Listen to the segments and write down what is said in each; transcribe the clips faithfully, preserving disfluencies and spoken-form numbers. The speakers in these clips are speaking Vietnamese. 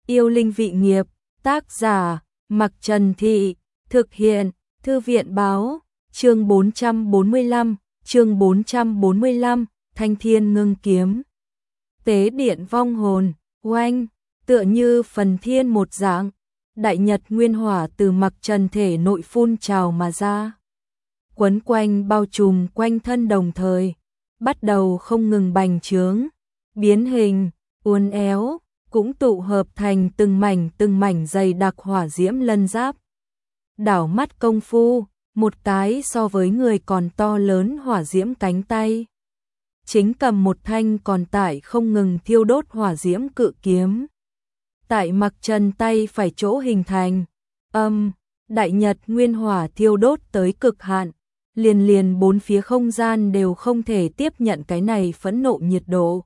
Yêu linh vị nghiệp, tác giả, Mặc Trần Thị, thực hiện, Thư viện báo, chương bốn trăm bốn mươi lăm, chương bốn trăm bốn mươi lăm, Thanh Thiên Ngưng Kiếm. Tế điện vong hồn, oanh, tựa như phần thiên một dạng, đại nhật nguyên hỏa từ Mặc Trần thể nội phun trào mà ra. Quấn quanh bao trùm quanh thân đồng thời, bắt đầu không ngừng bành trướng, biến hình, uốn éo, cũng tụ hợp thành từng mảnh từng mảnh dày đặc hỏa diễm lân giáp. Đảo mắt công phu, một cái so với người còn to lớn hỏa diễm cánh tay. Chính cầm một thanh còn tại không ngừng thiêu đốt hỏa diễm cự kiếm. Tại Mặc Trần tay phải chỗ hình thành, âm, đại nhật nguyên hỏa thiêu đốt tới cực hạn, liền liền bốn phía không gian đều không thể tiếp nhận cái này phẫn nộ nhiệt độ.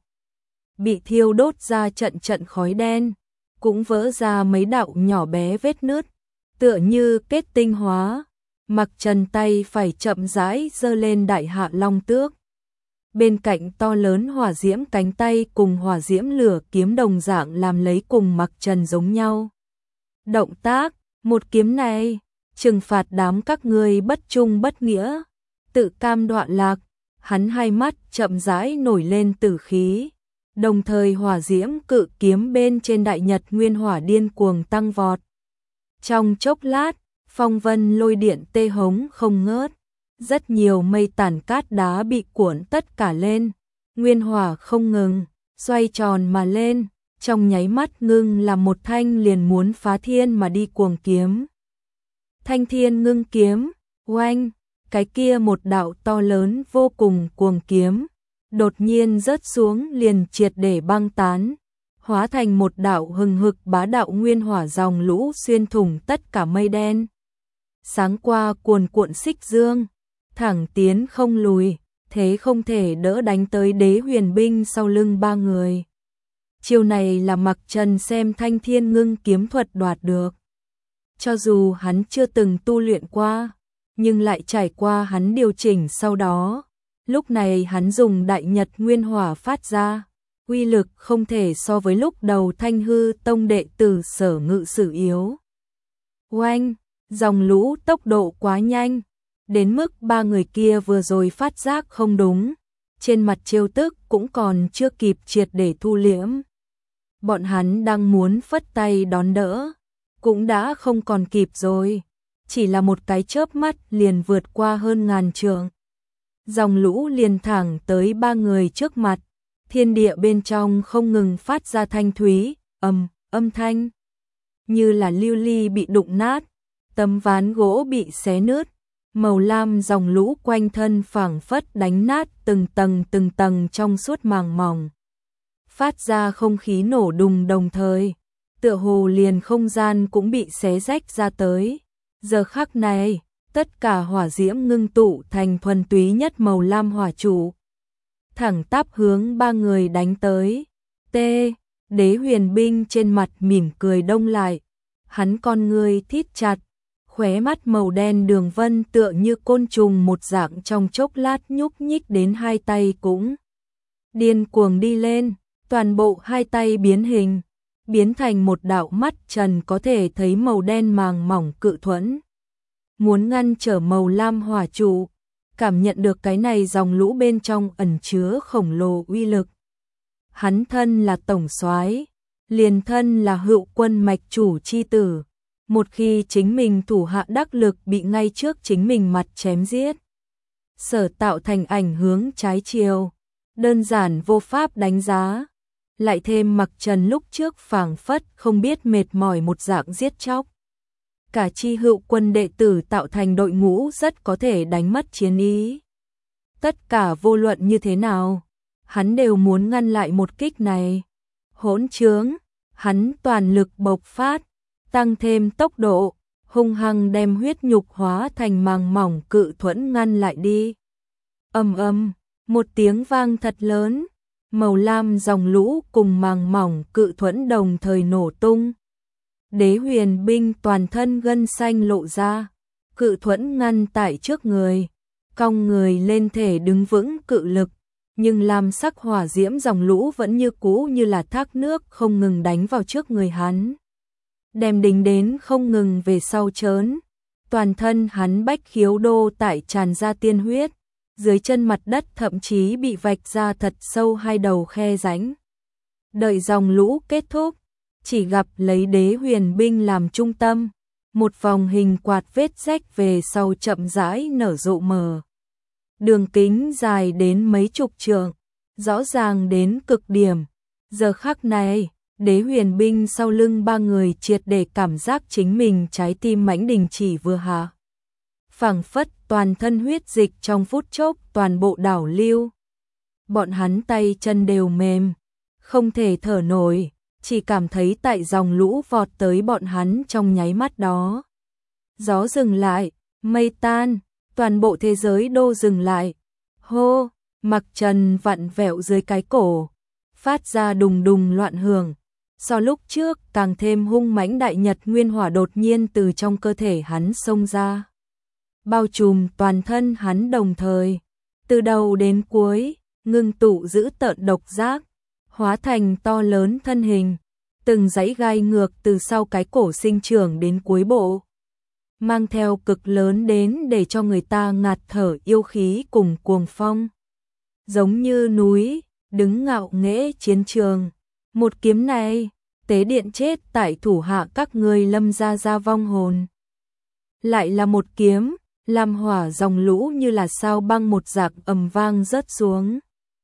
Bị thiêu đốt ra trận trận khói đen, cũng vỡ ra mấy đạo nhỏ bé vết nứt, tựa như kết tinh hóa. Mặc Trần tay phải chậm rãi giơ lên đại hạ long tước. Bên cạnh to lớn hỏa diễm cánh tay cùng hỏa diễm lửa kiếm đồng dạng làm lấy cùng Mặc Trần giống nhau. Động tác, một kiếm này, trừng phạt đám các ngươi bất trung bất nghĩa, tự cam đoạn lạc. Hắn hai mắt chậm rãi nổi lên tử khí, đồng thời hỏa diễm cự kiếm bên trên đại nhật nguyên hỏa điên cuồng tăng vọt. Trong chốc lát, phong vân lôi điện tê hống không ngớt, rất nhiều mây tản cát đá bị cuộn tất cả lên, nguyên hỏa không ngừng, xoay tròn mà lên, trong nháy mắt ngưng là một thanh liền muốn phá thiên mà đi cuồng kiếm. Thanh Thiên Ngưng Kiếm, oanh, cái kia một đạo to lớn vô cùng cuồng kiếm, đột nhiên rớt xuống liền triệt để băng tán, hóa thành một đạo hừng hực bá đạo nguyên hỏa dòng lũ xuyên thủng tất cả mây đen. Sáng qua cuồn cuộn xích dương, thẳng tiến không lùi, thế không thể đỡ đánh tới Đế Huyền binh sau lưng ba người. Chiêu này là Mặc Trần xem Thanh Thiên Ngưng Kiếm thuật đoạt được. Cho dù hắn chưa từng tu luyện qua, nhưng lại trải qua hắn điều chỉnh sau đó. Lúc này hắn dùng đại nhật nguyên hỏa phát ra, uy lực không thể so với lúc đầu Thanh Hư Tông đệ tử Sở Ngự Sử yếu. Oanh, dòng lũ tốc độ quá nhanh, đến mức ba người kia vừa rồi phát giác không đúng, trên mặt trêu tức cũng còn chưa kịp triệt để thu liễm. Bọn hắn đang muốn phất tay đón đỡ, cũng đã không còn kịp rồi, chỉ là một cái chớp mắt liền vượt qua hơn ngàn trượng. Dòng lũ liền thẳng tới ba người trước mặt, thiên địa bên trong không ngừng phát ra thanh thúy, ầm, âm thanh. Như là lưu ly bị đụng nát, tấm ván gỗ bị xé nứt, màu lam dòng lũ quanh thân phảng phất đánh nát từng tầng từng tầng trong suốt màng mỏng. Phát ra không khí nổ đùng đồng thời, tựa hồ liền không gian cũng bị xé rách ra tới. Giờ khắc này, tất cả hỏa diễm ngưng tụ thành thuần túy nhất màu lam hỏa trụ, thẳng tắp hướng ba người đánh tới. T. Đế Huyền binh trên mặt mỉm cười đông lại, hắn con ngươi thít chặt, khóe mắt màu đen đường vân tựa như côn trùng một dạng trong chốc lát nhúc nhích đến hai tay cũng điên cuồng đi lên, toàn bộ hai tay biến hình, biến thành một đạo mắt trần có thể thấy màu đen màng mỏng cự thuẫn. Muốn ngăn trở màu lam hỏa trụ, cảm nhận được cái này dòng lũ bên trong ẩn chứa khổng lồ uy lực. Hắn thân là tổng soái, liền thân là Hựu Quân mạch chủ chi tử, một khi chính mình thủ hạ đắc lực bị ngay trước chính mình mặt chém giết, sở tạo thành ảnh hướng trái chiều, đơn giản vô pháp đánh giá. Lại thêm Mặc Trần lúc trước phảng phất không biết mệt mỏi một dạng giết chóc. Cả chi Hựu Quân đệ tử tạo thành đội ngũ rất có thể đánh mất chiến ý. Tất cả vô luận như thế nào, hắn đều muốn ngăn lại một kích này. Hỗn trướng, hắn toàn lực bộc phát, tăng thêm tốc độ, hung hăng đem huyết nhục hóa thành màng mỏng cự thuẫn ngăn lại đi. Ầm ầm, một tiếng vang thật lớn, màu lam dòng lũ cùng màng mỏng cự thuẫn đồng thời nổ tung. Đế Huyền binh toàn thân gân xanh lộ ra, cự thuẫn ngăn tại trước người, cong người lên thể đứng vững cự lực, nhưng lam sắc hỏa diễm dòng lũ vẫn như cũ như là thác nước không ngừng đánh vào trước người hắn. Đem đính đến không ngừng về sau chớn, toàn thân hắn bách khiếu đô tại tràn ra tiên huyết, dưới chân mặt đất thậm chí bị vạch ra thật sâu hai đầu khe rãnh. Đợi dòng lũ kết thúc, chỉ gặp lấy đế huyền binh làm trung tâm, một vòng hình quạt vết rách về sau chậm rãi nở rộ mờ. Đường kính dài đến mấy chục trượng, rõ ràng đến cực điểm. Giờ khắc này, đế huyền binh sau lưng ba người triệt để cảm giác chính mình trái tim mãnh đình chỉ vừa hạ. Phảng phất toàn thân huyết dịch trong phút chốc toàn bộ đảo lưu. Bọn hắn tay chân đều mềm, không thể thở nổi, chỉ cảm thấy tại dòng lũ vọt tới bọn hắn trong nháy mắt đó. Gió dừng lại, mây tan, toàn bộ thế giới đô dừng lại. Hô, mặc trần vặn vẹo dưới cái cổ, phát ra đùng đùng loạn hưởng. So lúc trước càng thêm hung mãnh đại nhật nguyên hỏa đột nhiên từ trong cơ thể hắn xông ra, bao trùm toàn thân hắn đồng thời, từ đầu đến cuối, ngưng tụ giữ tợn độc giác, hóa thành to lớn thân hình, từng dãy gai ngược từ sau cái cổ sinh trưởng đến cuối bộ, mang theo cực lớn đến để cho người ta ngạt thở yêu khí cùng cuồng phong. Giống như núi, đứng ngạo nghễ chiến trường. Một kiếm này, tế điện chết tại thủ hạ các ngươi Lâm gia gia vong hồn. Lại là một kiếm, làm hỏa dòng lũ như là sao băng một giặc ầm vang rớt xuống.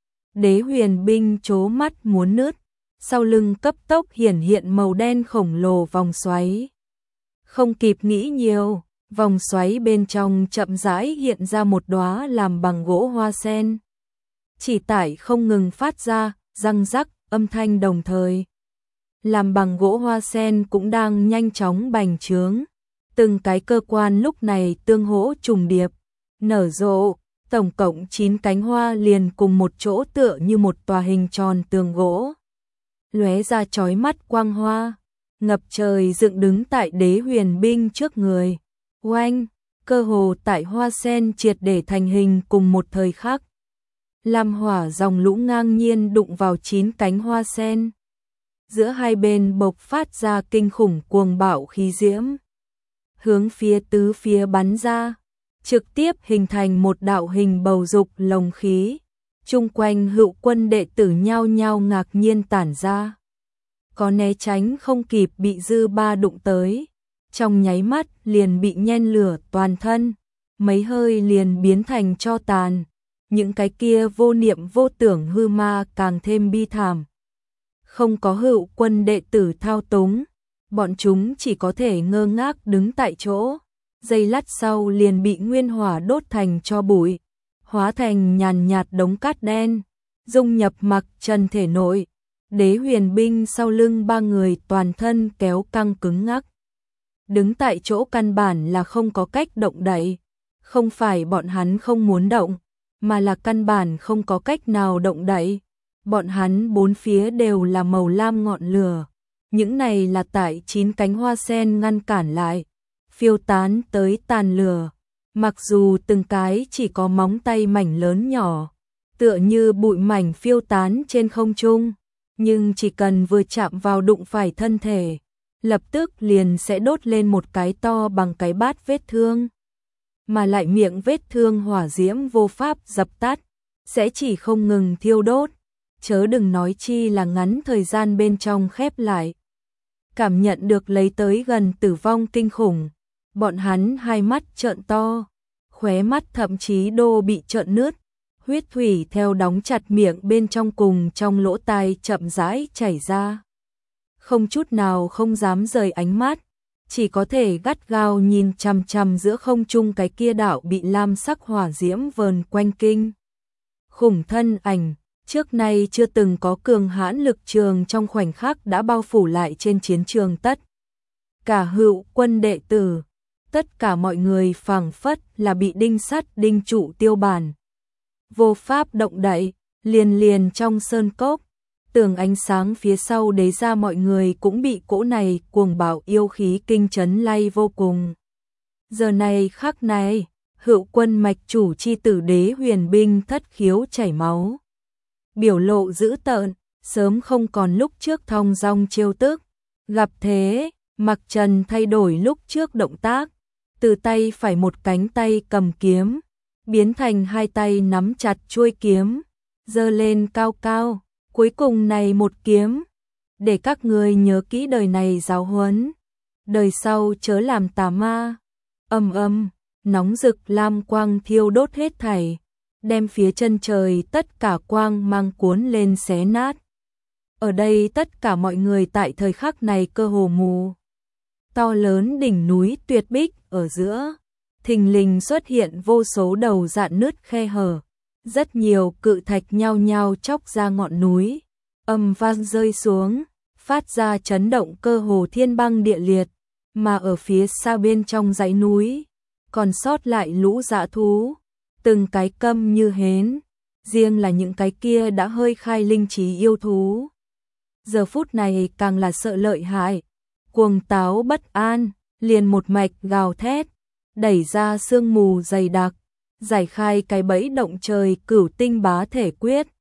Đế huyền binh trố mắt muốn nứt, sau lưng cấp tốc hiển hiện màu đen khổng lồ vòng xoáy. Không kịp nghĩ nhiều, vòng xoáy bên trong chậm rãi hiện ra một đóa làm bằng gỗ hoa sen. Chỉ tải không ngừng phát ra, răng rắc, âm thanh đồng thời. Làm bằng gỗ hoa sen cũng đang nhanh chóng bành trướng. Từng cái cơ quan lúc này tương hỗ trùng điệp, nở rộ, tổng cộng chín cánh hoa liền cùng một chỗ tựa như một tòa hình tròn tường gỗ. Lóe ra chói mắt quang hoa, ngập trời dựng đứng tại đế huyền binh trước người. Oanh, cơ hồ tại hoa sen triệt để thành hình cùng một thời khắc. Lam hỏa dòng lũ ngang nhiên đụng vào chín cánh hoa sen. Giữa hai bên bộc phát ra kinh khủng cuồng bạo khí diễm, hướng phía tứ phía bắn ra, trực tiếp hình thành một đạo hình bầu dục lồng khí. Chung quanh hữu quân đệ tử nhao nhao ngạc nhiên tản ra. Có né tránh không kịp bị dư ba đụng tới, trong nháy mắt liền bị nhen lửa toàn thân, mấy hơi liền biến thành tro tàn. Những cái kia vô niệm vô tưởng hư ma càng thêm bi thảm. Không có hữu quân đệ tử thao túng, bọn chúng chỉ có thể ngơ ngác đứng tại chỗ, giây lát sau liền bị nguyên hỏa đốt thành tro bụi, hóa thành nhàn nhạt đống cát đen, dung nhập mặc trần thể nội. Đế huyền binh sau lưng ba người toàn thân kéo căng cứng ngắc. Đứng tại chỗ căn bản là không có cách động đậy, không phải bọn hắn không muốn động, mà là căn bản không có cách nào động đậy. Bọn hắn bốn phía đều là màu lam ngọn lửa, những này là tại chín cánh hoa sen ngăn cản lại, phiêu tán tới tàn lửa. Mặc dù từng cái chỉ có móng tay mảnh lớn nhỏ, tựa như bụi mảnh phiêu tán trên không trung, nhưng chỉ cần vừa chạm vào đụng phải thân thể, lập tức liền sẽ đốt lên một cái to bằng cái bát vết thương. Mà lại miệng vết thương hỏa diễm vô pháp dập tắt, sẽ chỉ không ngừng thiêu đốt, chớ đừng nói chi là ngắn thời gian bên trong khép lại. Cảm nhận được lấy tới gần tử vong kinh khủng, bọn hắn hai mắt trợn to, khóe mắt thậm chí đô bị trợn nứt, huyết thủy theo đóng chặt miệng bên trong cùng trong lỗ tai chậm rãi chảy ra. Không chút nào không dám rời ánh mắt, chỉ có thể gắt gao nhìn chằm chằm giữa không trung cái kia đạo bị lam sắc hỏa diễm vờn quanh kinh khủng thân ảnh. Trước nay chưa từng có cường hãn lực trường trong khoảnh khắc đã bao phủ lại trên chiến trường tất. Cả hữu quân đệ tử, tất cả mọi người phảng phất là bị đinh sắt đinh trụ tiêu bản. Vô pháp động đậy, liền liền trong sơn cốc, tường ánh sáng phía sau đế ra mọi người cũng bị cỗ này cuồng bạo yêu khí kinh chấn lay vô cùng. Giờ này khắc này, hữu quân mạch chủ chi tử đế huyền binh thất khiếu chảy máu. biểu lộ dữ tợn, sớm không còn lúc trước thong dong trêu tức. Gặp thế, Mặc Trần thay đổi lúc trước động tác, từ tay phải một cánh tay cầm kiếm, biến thành hai tay nắm chặt chuôi kiếm, giơ lên cao cao, cuối cùng này một kiếm, để các ngươi nhớ kỹ đời này giáo huấn, đời sau chớ làm tà ma. Ầm ầm, nóng rực lam quang thiêu đốt hết thảy, đem phía chân trời tất cả quang mang cuốn lên xé nát. Ở đây tất cả mọi người tại thời khắc này cơ hồ mù. To lớn đỉnh núi tuyệt bích ở giữa, thình lình xuất hiện vô số đầu rạn nứt khe hở, rất nhiều cự thạch nhao nhao chóc ra ngọn núi, ầm vang rơi xuống, phát ra chấn động cơ hồ thiên băng địa liệt, mà ở phía xa bên trong dãy núi, còn sót lại lũ dã thú, từng cái câm như hến, riêng là những cái kia đã hơi khai linh trí yêu thú. Giờ phút này càng là sợ lợi hại, cuồng táo bất an, liền một mạch gào thét, đẩy ra sương mù dày đặc, giải khai cái bẫy động trời cửu tinh bá thể quyết,